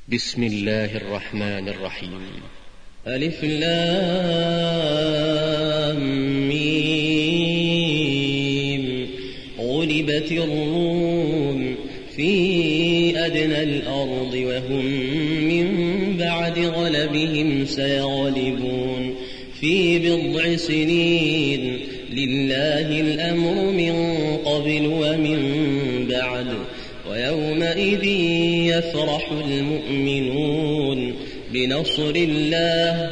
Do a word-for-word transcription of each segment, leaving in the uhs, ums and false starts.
بسم الله الرحمن الرحيم. ألف لام ميم. غلبت الروم في أدنى الأرض وهم من بعد غلبهم سيغلبون في بضع سنين. لله الأمر من قبل ومن بعد ويومئذ يفرح المؤمنون بنصر الله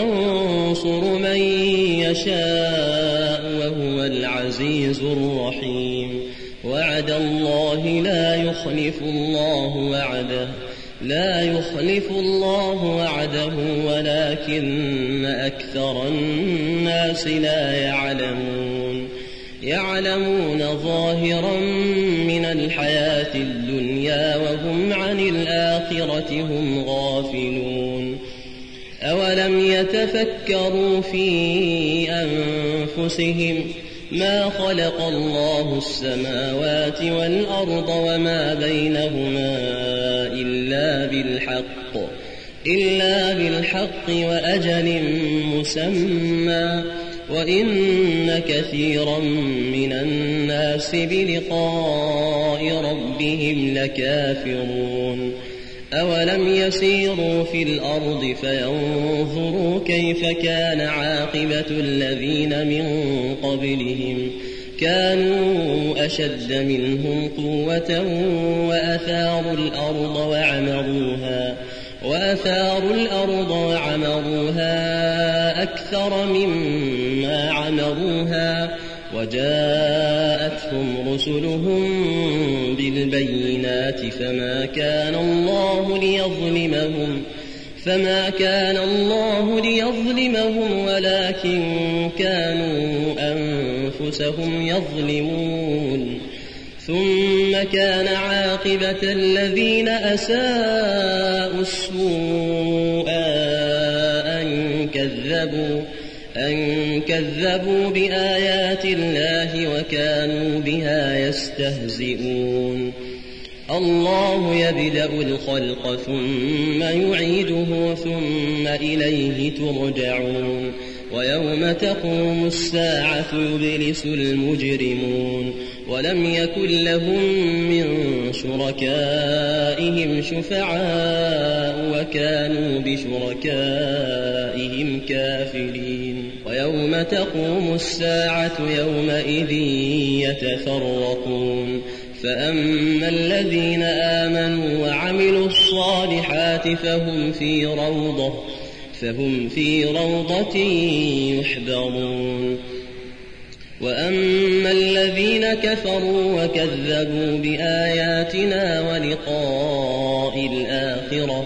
ينصر من يشاء وهو العزيز الرحيم. وعد الله لا يخلف الله وعده لا يخلف الله وعده ولكن أكثر الناس لا يعلمون. يعلمون ظاهرا من الحياة الدنيا وهم عن الآخرة هم غافلون. أولم يتفكروا في أنفسهم ما خلق الله السماوات والأرض وما بينهما إلا بالحق إلا بالحق وأجل مسمى وإن كثيرا من الناس بلقاء ربهم لكافرون. أولم يسيروا في الأرض فينظروا كيف كان عاقبة الذين من قبلهم كانوا أشد منهم قوة وأثاروا الأرض وعمروها وأثاروا الأرض وعمروها أكثر مما عمروها وجاءتهم رسلهم بالبينات فما كان الله ليظلمهم فما كان الله ليظلمهم ولكن كانوا أنفسهم يظلمون. ثم كان عاقبة الذين أساءوا السوء أن كذبوا أن كذبوا بآيات الله وكانوا بها يستهزئون. الله يبدأ الخلق ثم يعيده ثم إليه ترجعون. ويوم تقوم الساعة يبلس المجرمون ولم يكن لهم من شركائهم شفعاء وكانوا بشركائهم كافرين. ويوم تقوم الساعة يومئذ يتفرقون فأما الذين آمنوا وعملوا الصالحات فهم في روضة فهم في روضة يحبرون. وأما الذين كفروا وكذبوا بآياتنا ولقاء الآخرة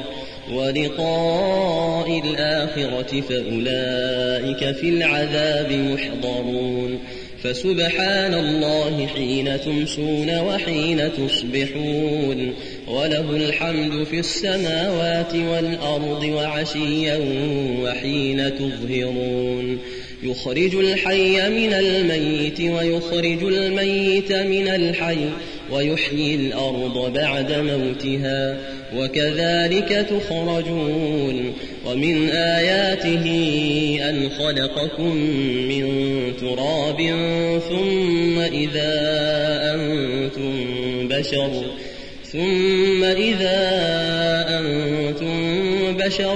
ولقاء الآخرة فأولئك في العذاب محضرون. فسبحان الله حين تمسون وحين تصبحون وله الحمد في السماوات والأرض وعشيا وحين تظهرون. يخرج الحي من الميت ويخرج الميت من الحي ويحيي الأرض بعد موتها وكذلك تخرجون. ومن آياته أن خلقكم من تراب ثم إذا أنتم بشر ثم إذا أنتم بشر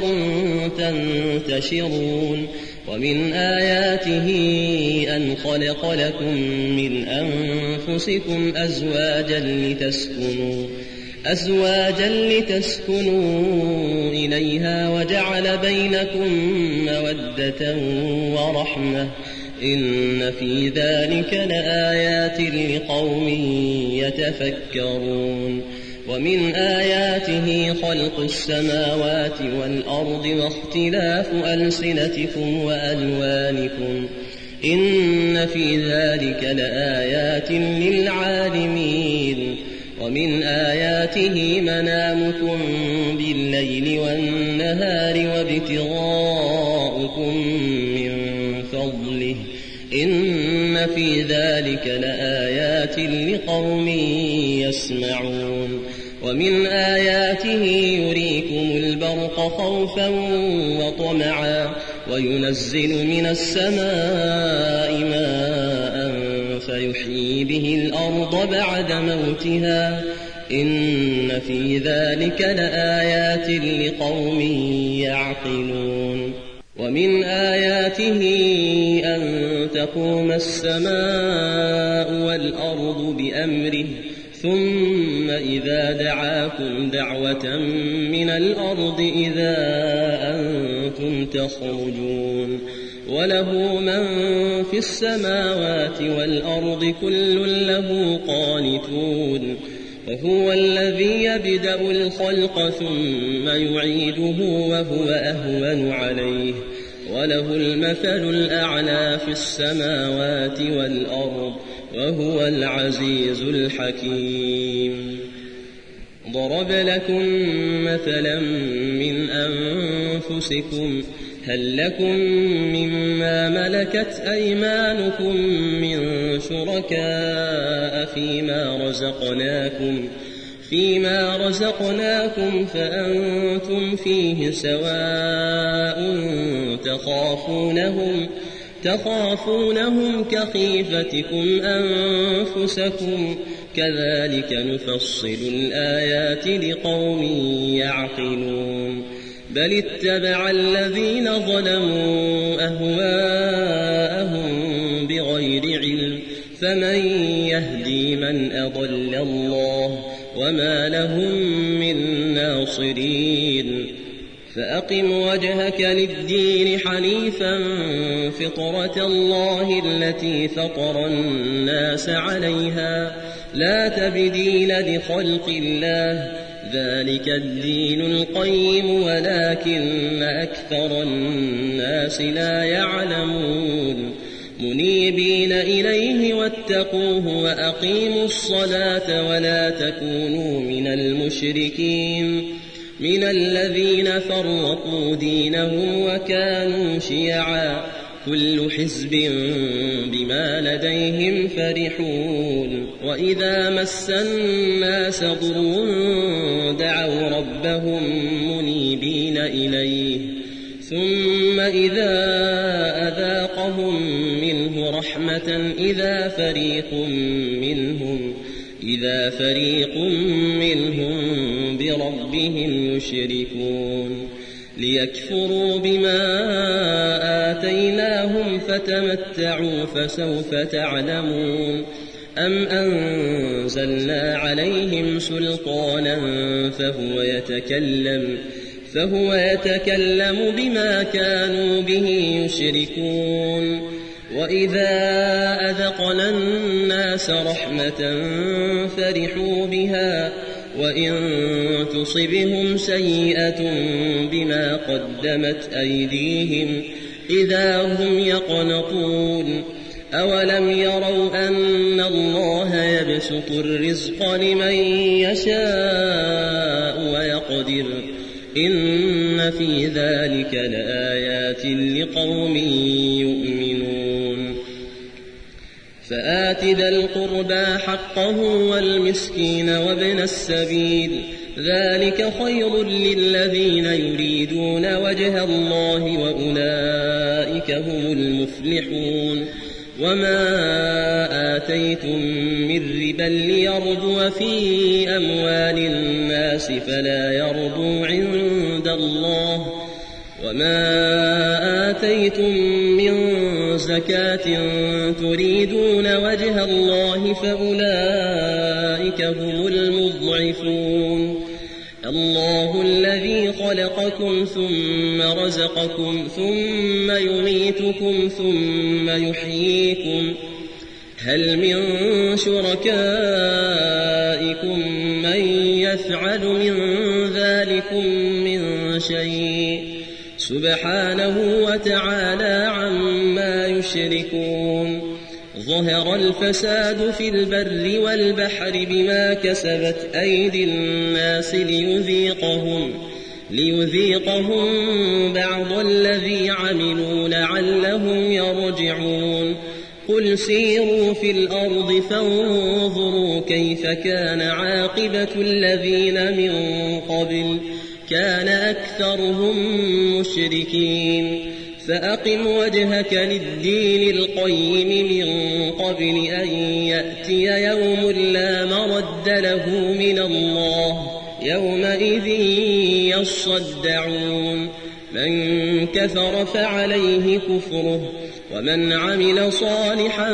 تنتشرون. ومن آياته أن خلق لكم من أنفسكم أزواجا لتسكنوا أزواجا لتسكنوا إليها وجعل بينكم مودة ورحمة إن في ذلك لآيات لقوم يتفكرون. ومن آياته خلق السماوات والأرض واختلاف ألسنتكم وألوانكم إن في ذلك لآيات للعالمين. ومن آياته منامكم بالليل والنهار وابتغاؤكم من فضله إن في ذلك لآيات لقوم يسمعون. ومن آياته يريكم البرق خوفا وطمعا وينزل من السماء ماء فيحيي به الأرض بعد موتها إن في ذلك لآيات لقوم يعقلون ومن آياته أن تقوم السماء والأرض بأمره ثم إذا دعاكم دعوة من الأرض إذا أنتم تخرجون وله من في السماوات والأرض كل له قانتون وهو الذي يبدأ الخلق ثم يعيده وهو أهون عليه وله المثل الأعلى في السماوات والأرض وهو العزيز الحكيم ضرب لكم مثلا من أنفسكم هل لكم مما ملكت أيمانكم من شركاء فيما رزقناكم فيما رزقناكم فأنتم فيه سواء تخافونهم تخافونهم كخيفتكم أنفسكم كذلك نفصل الآيات لقوم يعقلون بل اتبع الذين ظلموا أهواءهم بغير علم فمن يهدي من أضل الله وما لهم من ناصرين فأقم وجهك للدين حنيفا فطرة الله التي فطر الناس عليها لا تبديل لخلق الله ذلك الدين القيم ولكن أكثر الناس لا يعلمون منيبين إليه واتقوه وأقيموا الصلاة ولا تكونوا من المشركين من الذين فرقوا دينهم وكانوا شيعا كل حزب بما لديهم فرحون وإذا مس الناس ضر دعوا ربهم منيبين إليه ثم إذا أذاقهم منه رحمة إذا فريق منهم إذا فريق منهم بربهم يشركون ليكفروا بما آتيناهم فتمتعوا فسوف تعلمون أم أنزلنا عليهم سلطانا فهو يتكلم فهو يتكلم بما كانوا به يشركون وإذا أذقنا الناس رحمة فرحوا بها وإن تصبهم سيئة بما قدمت أيديهم إذا هم يقنطون أولم يروا أن الله يبسط الرزق لمن يشاء ويقدر إن في ذلك لآيات لقوم يؤمنون فآت ذا القربى حقه والمسكين وابن السبيل ذلك خير للذين يريدون وجه الله وأولئك هم المفلحون وما آتيتم من ربا ليربو في أموال الناس فلا يربو عند الله وما آتيتم من زكاة تريدون وجه الله فأولئك هم المضعفون الله الذي خلقكم ثم رزقكم ثم يميتكم ثم يحييكم هل من شركائكم من يفعل من ذلكم من شيء سبحانه وتعالى عما يشركون ظهر الفساد في البر والبحر بما كسبت أيدي الناس ليذيقهم ليذيقهم بعض الذي عملوا لعلهم يرجعون قل سيروا في الأرض فانظروا كيف كان عاقبة الذين من قبل كان أكثرهم مشركين فأقم وجهك للدين القيم من قبل أن يأتي يوم لا مرد له من الله يومئذ يصدعون من كفر فعليه كفره ومن عمل صالحا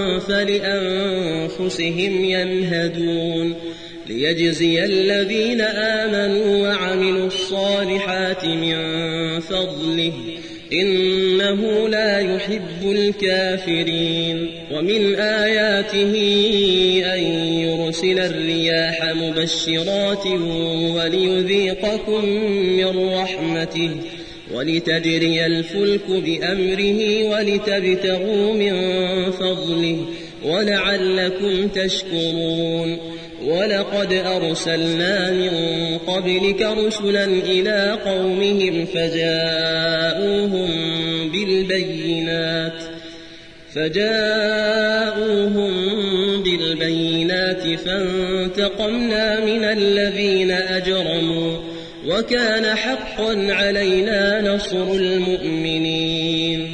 فلأنفسهم يمهدون ليجزي الذين آمنوا وعملوا الصالحات من فضله إنه لا يحب الكافرين ومن آياته أن يرسل الرياح مبشرات وليذيقكم من رحمته ولتجري الفلك بأمره ولتبتغوا من فضله ولعلكم تشكرون ولقد أرسلنا من قبلك رسلا إلى قومهم فجاءوهم بالبينات فجاءوهم بالبينات فانتقمنا من الذين أجرموا وكان حقا علينا نصر المؤمنين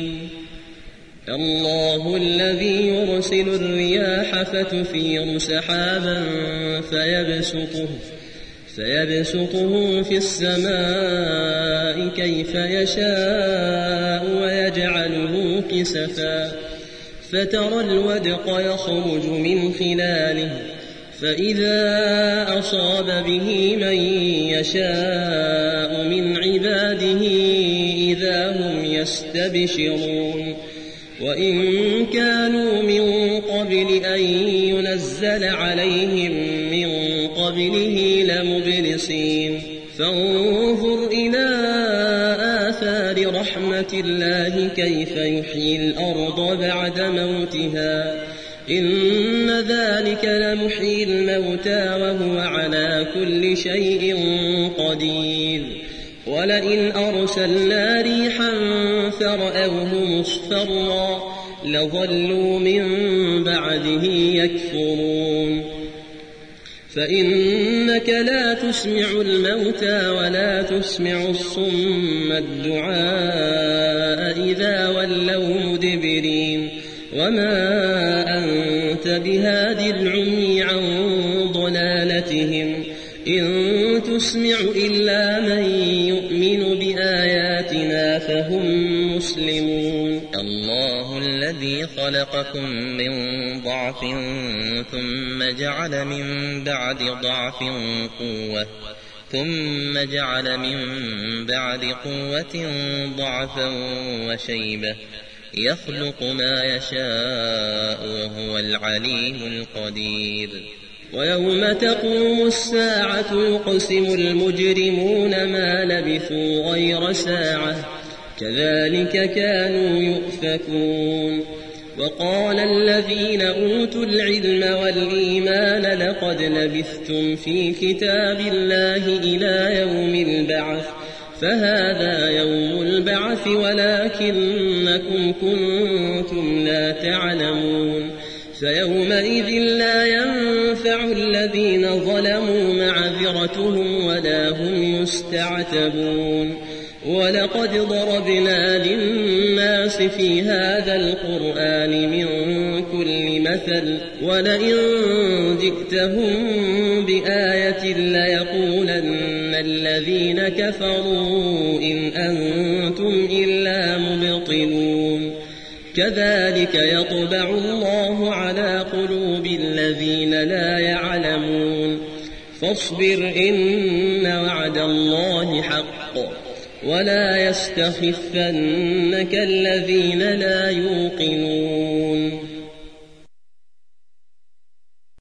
الله الذي يرسل الرياح فتثير سحابا فيبسطه, فيبسطه في السماء كيف يشاء ويجعله كسفا فترى الودق يخرج من خلاله فإذا أصاب به من يشاء من عباده إذا هم يستبشرون وإن كانوا من قبل أن ينزل عليهم من قبله لمبلسين فانظر إلى آثار رحمة الله كيف يحيي الأرض بعد موتها إن ذلك لمحيي الموتى وهو على كل شيء قدير ولئن أرسلنا ريحا فرأوه مصفرا لظلوا من بعده يكفرون فإنك لا تسمع الموتى ولا تسمع الصم الدعاء إذا ولوا مدبرين وما أنت بهاد العمي عن ضلالتهم إن تسمع إلا من يؤمن بآياتنا فهم مسلمون الله الذي خلقكم من ضعف ثم جعل من بعد ضعف قوة ثم جعل من بعد قوة ضعفا وشيبة يخلق ما يشاء وهو العليم القدير ويوم تقوم الساعة يقسم المجرمون ما لبثوا غير ساعة كذلك كانوا يؤفكون وقال الذين أوتوا العلم والإيمان لقد لبثتم في كتاب الله إلى يوم البعث فهذا يوم البعث ولكنكم كنتم لا تعلمون فيومئذ لا ينفع الذين ظلموا معذرتهم ولا هم يستعتبون ولقد ضربنا للناس في هذا القرآن من كل مثل ولئن جئتهم بآية ليقولن الذين كفروا إن أنتم إلا مبطلون كذلك يطبع الله على قلوب الذين لا يعلمون فاصبر إن وعد الله حق ولا يستخفنك الذين لا يوقنون